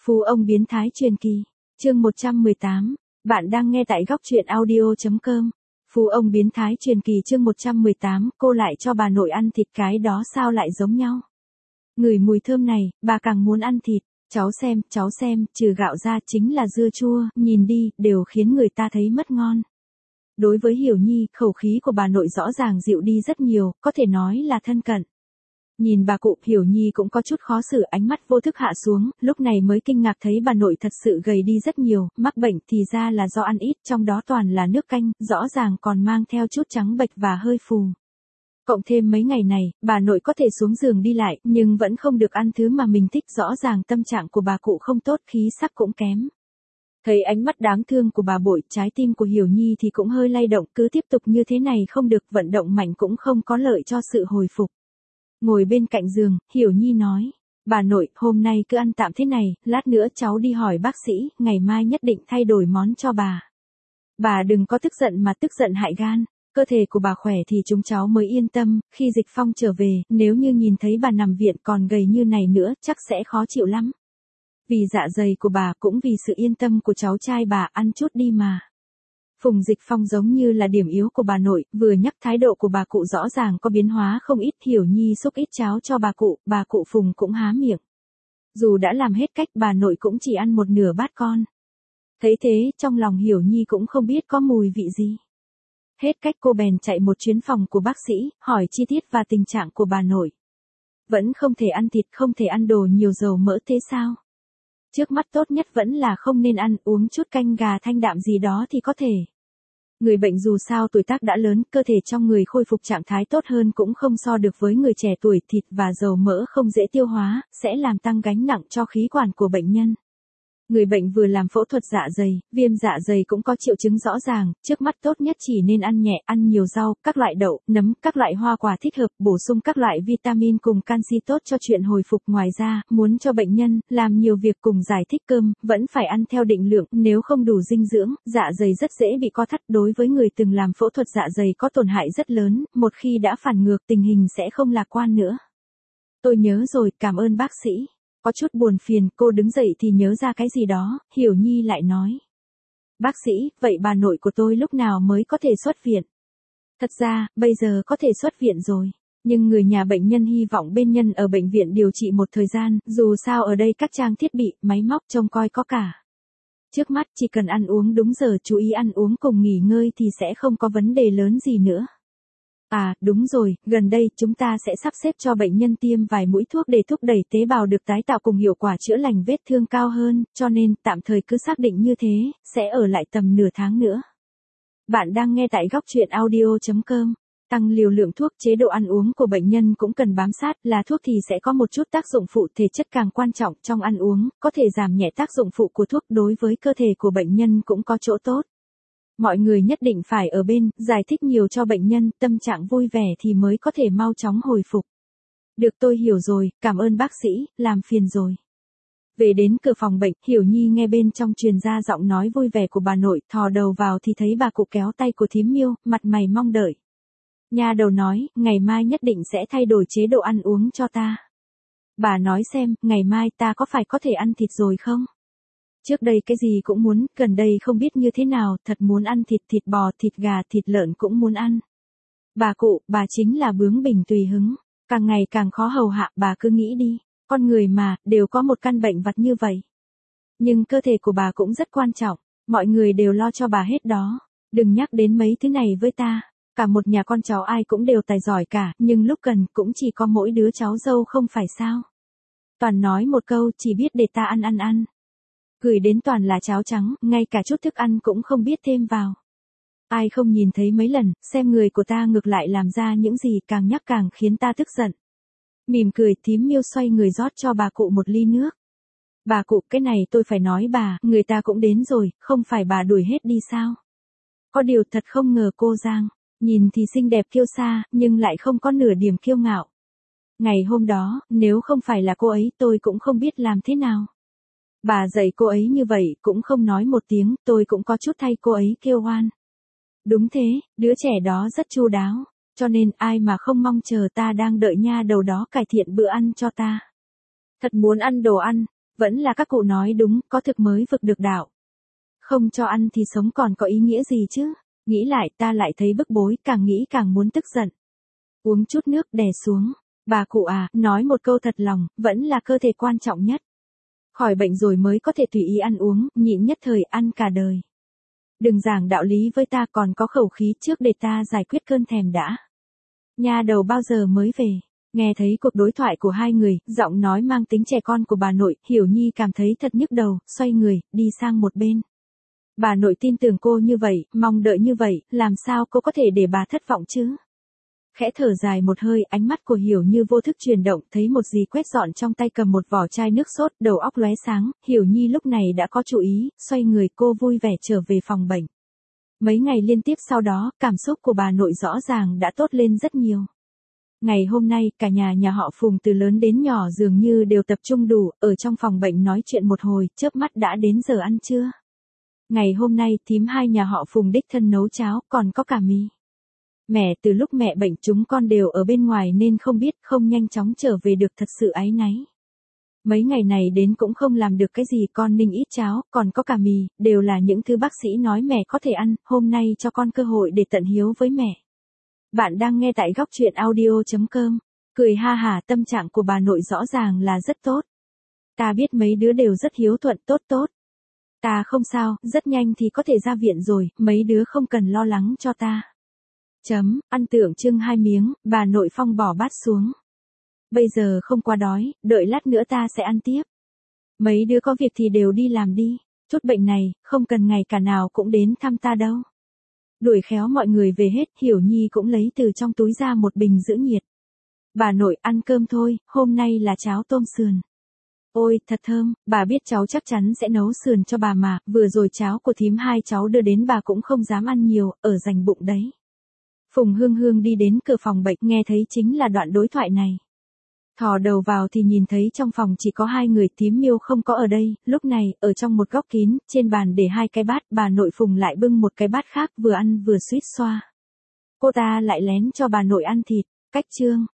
Phú ông biến thái truyền kỳ, chương 118, bạn đang nghe tại góc truyện audio.com. Phú ông biến thái truyền kỳ chương 118, cô lại cho bà nội ăn thịt, cái đó sao lại giống nhau? Ngửi mùi thơm này, bà càng muốn ăn thịt. Cháu xem, trừ gạo ra chính là dưa chua, nhìn đi, đều khiến người ta thấy mất ngon. Đối với Hiểu Nhi, khẩu khí của bà nội rõ ràng dịu đi rất nhiều, có thể nói là thân cận. Nhìn bà cụ, Hiểu Nhi cũng có chút khó xử, ánh mắt vô thức hạ xuống, lúc này mới kinh ngạc thấy bà nội thật sự gầy đi rất nhiều, mắc bệnh thì ra là do ăn ít, trong đó toàn là nước canh, rõ ràng còn mang theo chút trắng bệch và hơi phù. Cộng thêm mấy ngày này, bà nội có thể xuống giường đi lại, nhưng vẫn không được ăn thứ mà mình thích, rõ ràng tâm trạng của bà cụ không tốt, khí sắc cũng kém. Thấy ánh mắt đáng thương của bà bội, trái tim của Hiểu Nhi thì cũng hơi lay động, cứ tiếp tục như thế này không được, vận động mạnh cũng không có lợi cho sự hồi phục. Ngồi bên cạnh giường, Hiểu Nhi nói, bà nội, hôm nay cứ ăn tạm thế này, lát nữa cháu đi hỏi bác sĩ, ngày mai nhất định thay đổi món cho bà. Bà đừng có tức giận mà tức giận hại gan, cơ thể của bà khỏe thì chúng cháu mới yên tâm, khi Dịch Phong trở về, nếu như nhìn thấy bà nằm viện còn gầy như này nữa, chắc sẽ khó chịu lắm. Vì dạ dày của bà cũng vì sự yên tâm của cháu trai bà, ăn chút đi mà. Phùng Dịch Phong giống như là điểm yếu của bà nội, vừa nhắc thái độ của bà cụ rõ ràng có biến hóa không ít. Hiểu Nhi xúc ít cháo cho bà cụ Phùng cũng há miệng. Dù đã làm hết cách, bà nội cũng chỉ ăn một nửa bát con. Thấy thế, trong lòng Hiểu Nhi cũng không biết có mùi vị gì. Hết cách cô bèn chạy một chuyến phòng của bác sĩ, hỏi chi tiết và tình trạng của bà nội. Vẫn không thể ăn thịt, không thể ăn đồ nhiều dầu mỡ, thế sao? Trước mắt tốt nhất vẫn là không nên ăn, uống chút canh gà thanh đạm gì đó thì có thể. Người bệnh dù sao tuổi tác đã lớn, cơ thể trong người khôi phục trạng thái tốt hơn cũng không so được với người trẻ tuổi, thịt và dầu mỡ không dễ tiêu hóa, sẽ làm tăng gánh nặng cho khí quản của bệnh nhân. Người bệnh vừa làm phẫu thuật dạ dày, viêm dạ dày cũng có triệu chứng rõ ràng, trước mắt tốt nhất chỉ nên ăn nhẹ, ăn nhiều rau, các loại đậu, nấm, các loại hoa quả thích hợp, bổ sung các loại vitamin cùng canxi tốt cho chuyện hồi phục. Ngoài ra, muốn cho bệnh nhân làm nhiều việc cùng giải thích cơm, vẫn phải ăn theo định lượng, nếu không đủ dinh dưỡng, dạ dày rất dễ bị co thắt. Đối với người từng làm phẫu thuật dạ dày có tổn hại rất lớn, một khi đã phản ngược tình hình sẽ không lạc quan nữa. Tôi nhớ rồi, cảm ơn bác sĩ. Có chút buồn phiền, cô đứng dậy thì nhớ ra cái gì đó, Hiểu Nhi lại nói. Bác sĩ, vậy bà nội của tôi lúc nào mới có thể xuất viện? Thật ra, bây giờ có thể xuất viện rồi. Nhưng người nhà bệnh nhân hy vọng bên nhân ở bệnh viện điều trị một thời gian, dù sao ở đây các trang thiết bị, máy móc trông coi có cả. Trước mắt chỉ cần ăn uống đúng giờ, chú ý ăn uống cùng nghỉ ngơi thì sẽ không có vấn đề lớn gì nữa. À, đúng rồi, gần đây chúng ta sẽ sắp xếp cho bệnh nhân tiêm vài mũi thuốc để thúc đẩy tế bào được tái tạo cùng hiệu quả chữa lành vết thương cao hơn, cho nên tạm thời cứ xác định như thế, sẽ ở lại tầm nửa tháng nữa. Bạn đang nghe tại góc truyện audio.com. Tăng liều lượng thuốc, chế độ ăn uống của bệnh nhân cũng cần bám sát, là thuốc thì sẽ có một chút tác dụng phụ, thể chất càng quan trọng trong ăn uống, có thể giảm nhẹ tác dụng phụ của thuốc, đối với cơ thể của bệnh nhân cũng có chỗ tốt. Mọi người nhất định phải ở bên, giải thích nhiều cho bệnh nhân, tâm trạng vui vẻ thì mới có thể mau chóng hồi phục. Được, tôi hiểu rồi, cảm ơn bác sĩ, làm phiền rồi. Về đến cửa phòng bệnh, Hiểu Nhi nghe bên trong truyền ra giọng nói vui vẻ của bà nội, thò đầu vào thì thấy bà cụ kéo tay của thím Miêu, mặt mày mong đợi. Nha đầu nói, ngày mai nhất định sẽ thay đổi chế độ ăn uống cho ta. Bà nói xem, ngày mai ta có phải có thể ăn thịt rồi không? Trước đây cái gì cũng muốn, gần đây không biết như thế nào, thật muốn ăn thịt, thịt bò, thịt gà, thịt lợn cũng muốn ăn. Bà cụ, bà chính là bướng bỉnh tùy hứng, càng ngày càng khó hầu hạ, bà cứ nghĩ đi, con người mà, đều có một căn bệnh vặt như vậy. Nhưng cơ thể của bà cũng rất quan trọng, mọi người đều lo cho bà hết đó, đừng nhắc đến mấy thứ này với ta, cả một nhà con cháu ai cũng đều tài giỏi cả, nhưng lúc cần cũng chỉ có mỗi đứa cháu dâu không phải sao. Toàn nói một câu, chỉ biết để ta ăn. Gửi đến toàn là cháo trắng, ngay cả chút thức ăn cũng không biết thêm vào. Ai không nhìn thấy mấy lần, xem người của ta ngược lại làm ra những gì càng nhắc càng khiến ta tức giận. Mỉm cười, thím Miêu xoay người rót cho bà cụ một ly nước. Bà cụ, cái này tôi phải nói bà, người ta cũng đến rồi, không phải bà đuổi hết đi sao? Có điều thật không ngờ cô Giang, nhìn thì xinh đẹp kiêu sa, nhưng lại không có nửa điểm kiêu ngạo. Ngày hôm đó, nếu không phải là cô ấy tôi cũng không biết làm thế nào. Bà dạy cô ấy như vậy, cũng không nói một tiếng, tôi cũng có chút thay cô ấy kêu oan. Đúng thế, đứa trẻ đó rất chu đáo, cho nên ai mà không mong chờ ta đang đợi nha đầu đó cải thiện bữa ăn cho ta. Thật muốn ăn đồ ăn, Vẫn là các cụ nói đúng, có thực mới vực được đạo. Không cho ăn thì sống còn có ý nghĩa gì chứ? Nghĩ lại ta lại thấy bức bối, càng nghĩ càng muốn tức giận. Uống chút nước đè xuống. Bà cụ à, nói một câu thật lòng, vẫn là cơ thể quan trọng nhất. Khỏi bệnh rồi mới có thể tùy ý ăn uống, nhịn nhất thời ăn cả đời. Đừng giảng đạo lý với ta, còn có khẩu khí trước để ta giải quyết cơn thèm đã. Nha đầu bao giờ mới về? Nghe thấy cuộc đối thoại của hai người, giọng nói mang tính trẻ con của bà nội, Hiểu Nhi cảm thấy thật nhức đầu, xoay người, đi sang một bên. Bà nội tin tưởng cô như vậy, mong đợi như vậy, làm sao cô có thể để bà thất vọng chứ? Khẽ thở dài một hơi, ánh mắt của Hiểu Như vô thức chuyển động, thấy một dì quét dọn trong tay cầm một vỏ chai nước sốt, đầu óc lóe sáng, Hiểu Nhi lúc này đã có chủ ý, xoay người cô vui vẻ trở về phòng bệnh. Mấy ngày liên tiếp sau đó, cảm xúc của bà nội rõ ràng đã tốt lên rất nhiều. Ngày hôm nay, cả nhà họ Phùng từ lớn đến nhỏ dường như đều tập trung đủ, ở trong phòng bệnh nói chuyện một hồi, chớp mắt đã đến giờ ăn trưa. Ngày hôm nay, thím hai nhà họ Phùng đích thân nấu cháo, còn có cả mì. Mẹ, từ lúc mẹ bệnh chúng con đều ở bên ngoài nên không biết, không nhanh chóng trở về được, thật sự áy náy. Mấy ngày này đến cũng không làm được cái gì, con ninh ít cháo, còn có cả mì, đều là những thứ bác sĩ nói mẹ có thể ăn, hôm nay cho con cơ hội để tận hiếu với mẹ. Bạn đang nghe tại góc truyện audio.com. Cười ha hả, tâm trạng của bà nội rõ ràng là rất tốt. Ta biết mấy đứa đều rất hiếu thuận, tốt. Ta không sao, rất nhanh thì có thể ra viện rồi, mấy đứa không cần lo lắng cho ta. Ăn tượng trưng 2 miếng, bà nội Phong bỏ bát xuống. Bây giờ không quá đói, đợi lát nữa ta sẽ ăn tiếp. Mấy đứa có việc thì đều đi làm đi, chút bệnh này, không cần ngày cả nào cũng đến thăm ta đâu. Đuổi khéo mọi người về hết, Hiểu Nhi cũng lấy từ trong túi ra một bình giữ nhiệt. Bà nội ăn cơm thôi, hôm nay là cháo tôm sườn. Ôi, thật thơm, bà biết cháu chắc chắn sẽ nấu sườn cho bà mà, vừa rồi cháo của thím hai cháu đưa đến bà cũng không dám ăn nhiều, ở dành bụng đấy. Phùng Hương Hương đi đến cửa phòng bệnh, nghe thấy chính là đoạn đối thoại này. Thò đầu vào thì nhìn thấy trong phòng chỉ có 2 người, thím Miêu không có ở đây, lúc này, ở trong một góc kín, trên bàn để 2 cái bát, bà nội Phùng lại bưng một cái bát khác, vừa ăn vừa suýt xoa. Cô ta lại lén cho bà nội ăn thịt, cách chương.